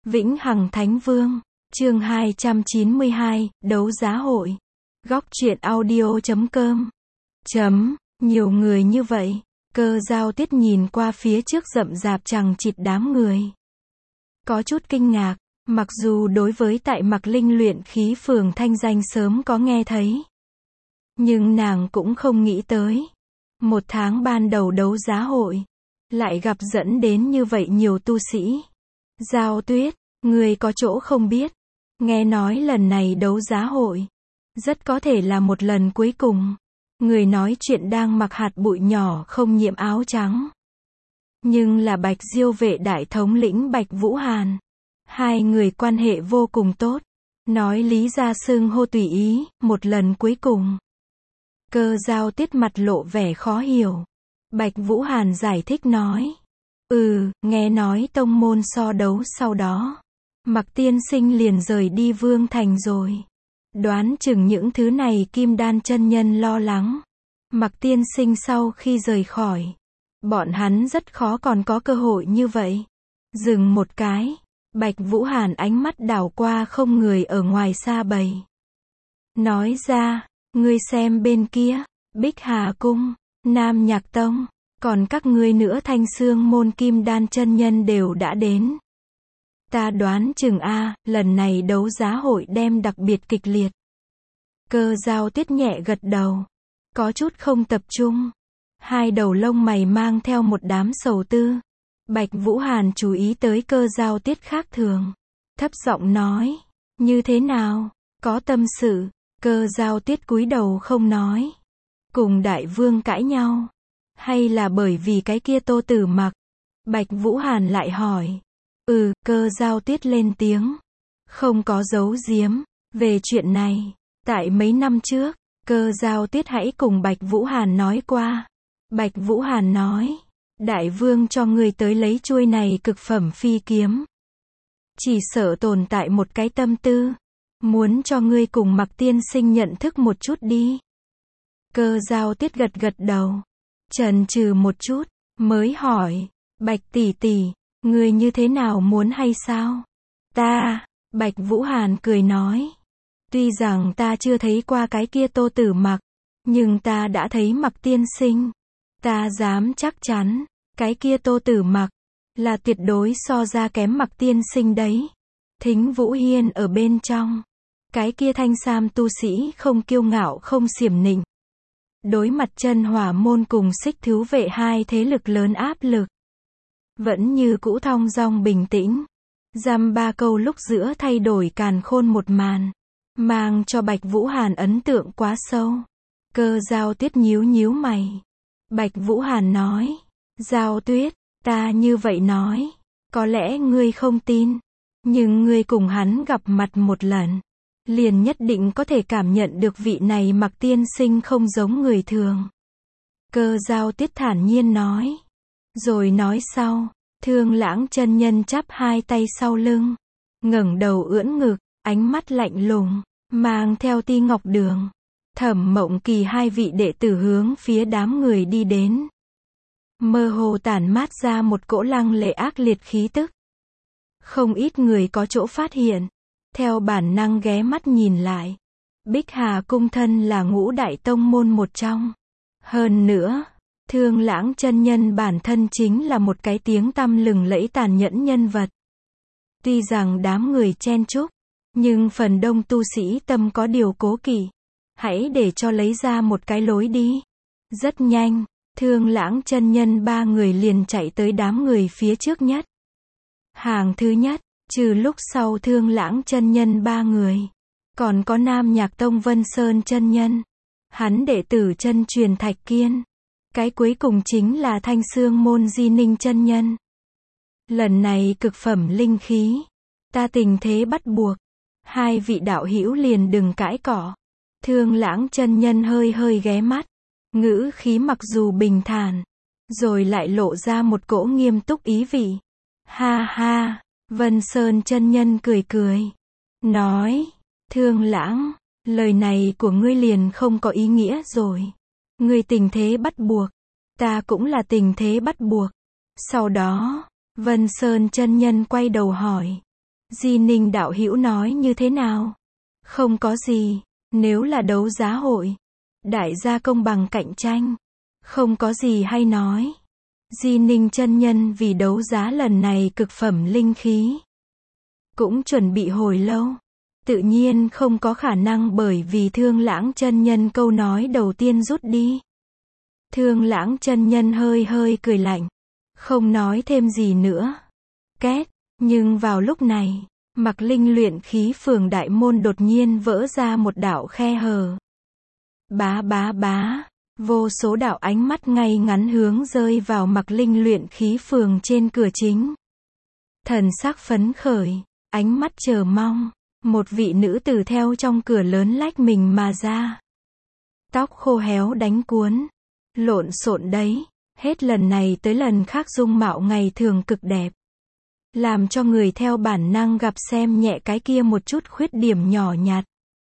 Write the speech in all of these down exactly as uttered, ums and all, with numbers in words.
Vĩnh Hằng Thánh Vương, chương hai trăm chín mươi hai, đấu giá hội. Góc truyện audio chấm com. Chấm, nhiều người như vậy. Cơ Giao Tiết nhìn qua phía trước rậm rạp chằng chịt đám người. Có chút kinh ngạc, mặc dù đối với tại Mặc Linh luyện khí phường thanh danh sớm có nghe thấy. Nhưng nàng cũng không nghĩ tới. Một tháng ban đầu đấu giá hội, lại gặp dẫn đến như vậy nhiều tu sĩ. Giao Tuyết, người có chỗ không biết. Nghe nói lần này đấu giá hội, rất có thể là một lần cuối cùng. Người nói chuyện đang mặc hạt bụi nhỏ không nhiễm áo trắng. Nhưng là Bạch Diêu vệ đại thống lĩnh Bạch Vũ Hàn. Hai người quan hệ vô cùng tốt. Nói lý ra xưng hô tùy ý, một lần cuối cùng. Cơ Giao Tiết mặt lộ vẻ khó hiểu. Bạch Vũ Hàn giải thích nói. Ừ, nghe nói tông môn so đấu sau đó. Mặc tiên sinh liền rời đi Vương Thành rồi. Đoán chừng những thứ này Kim Đan chân nhân lo lắng. Mặc tiên sinh sau khi rời khỏi, bọn hắn rất khó còn có cơ hội như vậy. Dừng một cái, Bạch Vũ Hàn ánh mắt đảo qua không người ở ngoài xa bầy. Nói ra, ngươi xem bên kia, Bích Hà Cung, Nam Nhạc Tông, còn các ngươi nữa Thanh Xương môn Kim Đan chân nhân đều đã đến. Ta đoán chừng a, lần này đấu giá hội đem đặc biệt kịch liệt. Cơ Giao Tiết nhẹ gật đầu, có chút không tập trung. Hai đầu lông mày mang theo một đám sầu tư. Bạch Vũ Hàn chú ý tới Cơ Giao Tiết khác thường, thấp giọng nói, như thế nào, có tâm sự? Cơ Giao Tiết cúi đầu không nói. Cùng đại vương cãi nhau, hay là bởi vì cái kia Tô Tử Mặc? Bạch Vũ Hàn lại hỏi. Ừ, Cơ Giao Tiết lên tiếng. Không có giấu giếm. Về chuyện này, tại mấy năm trước, Cơ Giao Tiết hãy cùng Bạch Vũ Hàn nói qua. Bạch Vũ Hàn nói, đại vương cho người tới lấy chuôi này cực phẩm phi kiếm. Chỉ sợ tồn tại một cái tâm tư. Muốn cho ngươi cùng Mặc tiên sinh nhận thức một chút đi. Cơ Giao Tiết gật gật đầu. Chần chừ một chút, mới hỏi, Bạch tỷ tỷ, ngươi như thế nào muốn hay sao? Ta, Bạch Vũ Hàn cười nói. Tuy rằng ta chưa thấy qua cái kia Tô Tử Mặc, nhưng ta đã thấy Mặc tiên sinh. Ta dám chắc chắn, cái kia Tô Tử Mặc, là tuyệt đối so ra kém Mặc tiên sinh đấy. Thính Vũ Hiên ở bên trong. Cái kia thanh sam tu sĩ không kiêu ngạo không xiểm nịnh. Đối mặt Chân Hỏa môn cùng Xích Thứu vệ hai thế lực lớn áp lực. Vẫn như cũ thong dong bình tĩnh. Dăm ba câu lúc giữa thay đổi càn khôn một màn. Mang cho Bạch Vũ Hàn ấn tượng quá sâu. Cơ Giao Tiết nhíu nhíu mày. Bạch Vũ Hàn nói. Giao Tuyết, ta như vậy nói. Có lẽ ngươi không tin. Nhưng ngươi cùng hắn gặp mặt một lần. Liền nhất định có thể cảm nhận được vị này Mặc tiên sinh không giống người thường. Cơ Giao Tiết thản nhiên nói. Rồi nói sau, Thương Lãng chân nhân chắp hai tay sau lưng, ngẩng đầu ưỡn ngực, ánh mắt lạnh lùng, mang theo Ti Ngọc Đường, Thẩm Mộng Kỳ hai vị đệ tử hướng phía đám người đi đến. Mơ hồ tản mát ra một cỗ lăng lệ ác liệt khí tức. Không ít người có chỗ phát hiện, theo bản năng ghé mắt nhìn lại. Bích Hà Cung thân là ngũ đại tông môn một trong. Hơn nữa, Thương Lãng chân nhân bản thân chính là một cái tiếng tăm lừng lẫy tàn nhẫn nhân vật. Tuy rằng đám người chen chúc, nhưng phần đông tu sĩ tâm có điều cố kỵ. Hãy để cho lấy ra một cái lối đi. Rất nhanh, Thương Lãng chân nhân ba người liền chạy tới đám người phía trước nhất. Hàng thứ nhất, trừ lúc sau Thương Lãng chân nhân ba người, còn có Nam Nhạc Tông Vân Sơn chân nhân, hắn đệ tử chân truyền Thạch Kiên. Cái cuối cùng chính là Thanh Xương môn Di Ninh chân nhân. Lần này cực phẩm linh khí, ta tình thế bắt buộc. Hai vị đạo hữu liền đừng cãi cọ. Thương Lãng chân nhân hơi hơi ghé mắt, ngữ khí mặc dù bình thản, rồi lại lộ ra một cỗ nghiêm túc ý vị. Ha ha, Vân Sơn chân nhân cười cười, nói, Thương Lãng, lời này của ngươi liền không có ý nghĩa rồi. Ngươi tình thế bắt buộc, ta cũng là tình thế bắt buộc. Sau đó, Vân Sơn chân nhân quay đầu hỏi, Di Ninh đạo hữu nói như thế nào? Không có gì, nếu là đấu giá hội, đại gia công bằng cạnh tranh, không có gì hay nói. Di Ninh chân nhân vì đấu giá lần này cực phẩm linh khí, cũng chuẩn bị hồi lâu, tự nhiên không có khả năng bởi vì Thương Lãng chân nhân câu nói đầu tiên rút đi. Thương Lãng chân nhân hơi hơi cười lạnh, không nói thêm gì nữa. Két, nhưng vào lúc này, Mặc Linh luyện khí phường đại môn đột nhiên vỡ ra một đạo khe hở. Bá bá bá, vô số đạo ánh mắt ngay ngắn hướng rơi vào Mặc Linh luyện khí phường trên cửa chính. Thần sắc phấn khởi, ánh mắt chờ mong, một vị nữ tử theo trong cửa lớn lách mình mà ra. Tóc khô héo đánh cuốn, lộn xộn đấy, hết lần này tới lần khác dung mạo ngày thường cực đẹp, làm cho người theo bản năng gặp xem nhẹ cái kia một chút khuyết điểm nhỏ nhặt.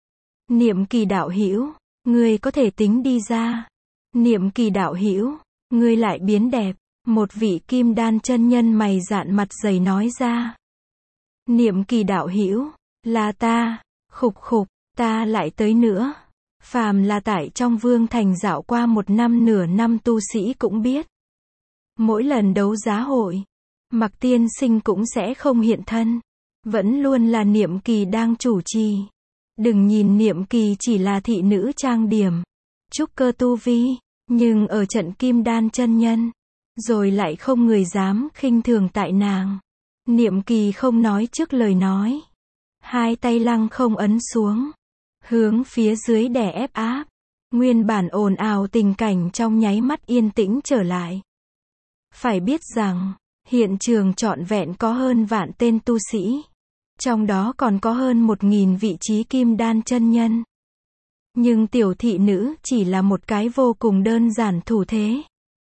Niệm Kỳ đạo hữu, ngươi có thể tính đi ra. Niệm Kỳ đạo hữu, ngươi lại biến đẹp. Một vị kim đan chân nhân mày dạn mặt dày nói ra. Niệm Kỳ đạo hữu, là ta, khục khục, ta lại tới nữa. Phàm là tại trong Vương Thành dạo qua một năm nửa năm tu sĩ cũng biết. Mỗi lần đấu giá hội, Mặc tiên sinh cũng sẽ không hiện thân. Vẫn luôn là Niệm Kỳ đang chủ trì. Đừng nhìn Niệm Kỳ chỉ là thị nữ trang điểm, trúc cơ tu vi, nhưng ở trận kim đan chân nhân, rồi lại không người dám khinh thường tại nàng. Niệm Kỳ không nói trước lời nói, hai tay lăng không ấn xuống, hướng phía dưới đè ép áp. Nguyên bản ồn ào tình cảnh trong nháy mắt yên tĩnh trở lại. Phải biết rằng, hiện trường trọn vẹn có hơn vạn tên tu sĩ, trong đó còn có hơn một nghìn vị trí kim đan chân nhân. Nhưng tiểu thị nữ chỉ là một cái vô cùng đơn giản thủ thế,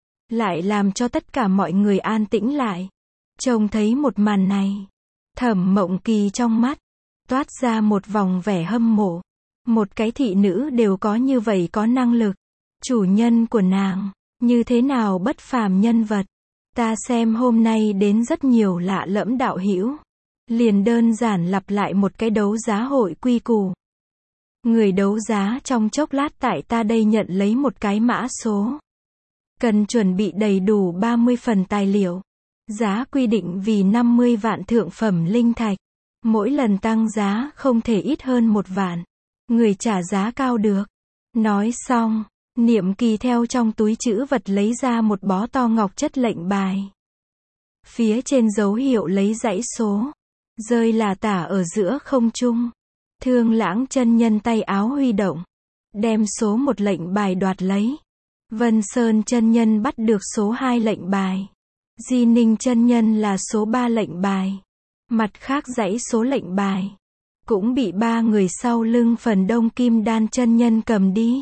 lại làm cho tất cả mọi người an tĩnh lại. Trông thấy một màn này, Thẩm Mộng Kỳ trong mắt toát ra một vòng vẻ hâm mộ. Một cái thị nữ đều có như vậy có năng lực, chủ nhân của nàng như thế nào bất phàm nhân vật. Ta xem hôm nay đến rất nhiều lạ lẫm đạo hữu, liền đơn giản lặp lại một cái đấu giá hội quy củ. Người đấu giá trong chốc lát tại ta đây nhận lấy một cái mã số, cần chuẩn bị đầy đủ ba mươi phần tài liệu. Giá quy định vì năm mươi vạn thượng phẩm linh thạch, mỗi lần tăng giá không thể ít hơn một vạn. Người trả giá cao được. Nói xong, Niệm Kỳ theo trong túi trữ vật lấy ra một bó to ngọc chất lệnh bài. Phía trên dấu hiệu lấy dãy số, rơi là tả ở giữa không trung. Thương Lãng chân nhân tay áo huy động, đem số một lệnh bài đoạt lấy. Vân Sơn chân nhân bắt được số hai lệnh bài. Di Ninh chân nhân là số ba lệnh bài. Mặt khác dãy số lệnh bài cũng bị ba người sau lưng phần đông kim đan chân nhân cầm đi.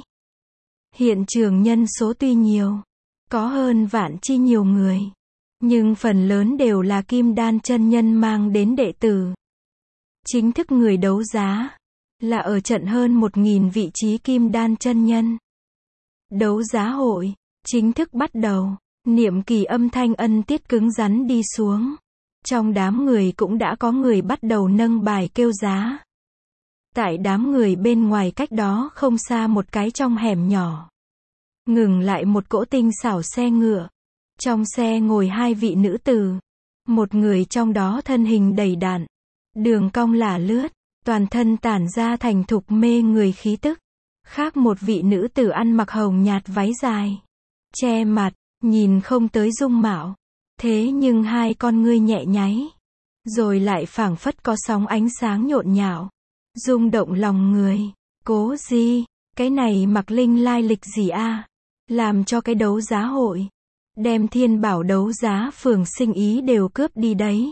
Hiện trường nhân số tuy nhiều, có hơn vạn chi nhiều người, nhưng phần lớn đều là kim đan chân nhân mang đến đệ tử. Chính thức người đấu giá là ở trận hơn một nghìn vị trí kim đan chân nhân. Đấu giá hội chính thức bắt đầu. Niệm Kỳ âm thanh ân tiết cứng rắn đi xuống. Trong đám người cũng đã có người bắt đầu nâng bài kêu giá. Tại đám người bên ngoài cách đó không xa một cái trong hẻm nhỏ, ngừng lại một cỗ tinh xảo xe ngựa. Trong xe ngồi hai vị nữ tử. Một người trong đó thân hình đầy đặn, đường cong lả lướt, toàn thân tản ra thành thục mê người khí tức. Khác một vị nữ tử ăn mặc hồng nhạt váy dài, che mặt, nhìn không tới dung mạo. Thế nhưng hai con ngươi nhẹ nháy, rồi lại phảng phất có sóng ánh sáng nhộn nhạo, rung động lòng người. Cố Di, cái này Mặc Linh lai lịch gì a? Làm cho cái đấu giá hội, đem Thiên Bảo đấu giá phường sinh ý đều cướp đi đấy.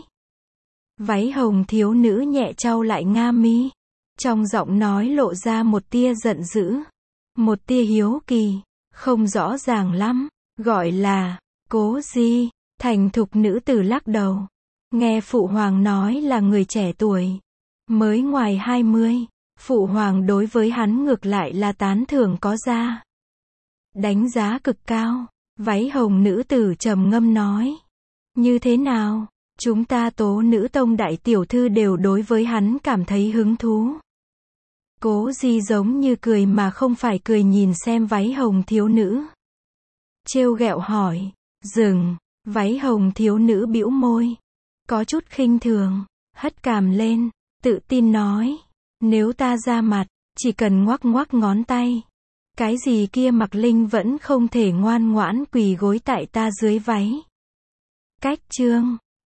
Váy hồng thiếu nữ nhẹ chau lại nga mi, trong giọng nói lộ ra một tia giận dữ, một tia hiếu kỳ, không rõ ràng lắm, gọi là Cố Di. Thành thục nữ tử lắc đầu, nghe phụ hoàng nói là người trẻ tuổi, mới ngoài hai mươi, phụ hoàng đối với hắn ngược lại là tán thưởng có ra, đánh giá cực cao. Váy hồng nữ tử trầm ngâm nói, như thế nào, Chúng ta tố nữ tông đại tiểu thư đều đối với hắn cảm thấy hứng thú. Cố Di giống như cười mà không phải cười nhìn xem váy hồng thiếu nữ. Trêu ghẹo hỏi, dừng, váy hồng thiếu nữ bĩu môi. Có chút khinh thường, hất cằm lên, tự tin nói, nếu ta ra mặt, chỉ cần ngoắc ngoắc ngón tay. Cái gì kia Mặc Linh vẫn không thể ngoan ngoãn quỳ gối tại ta dưới váy. Cách chương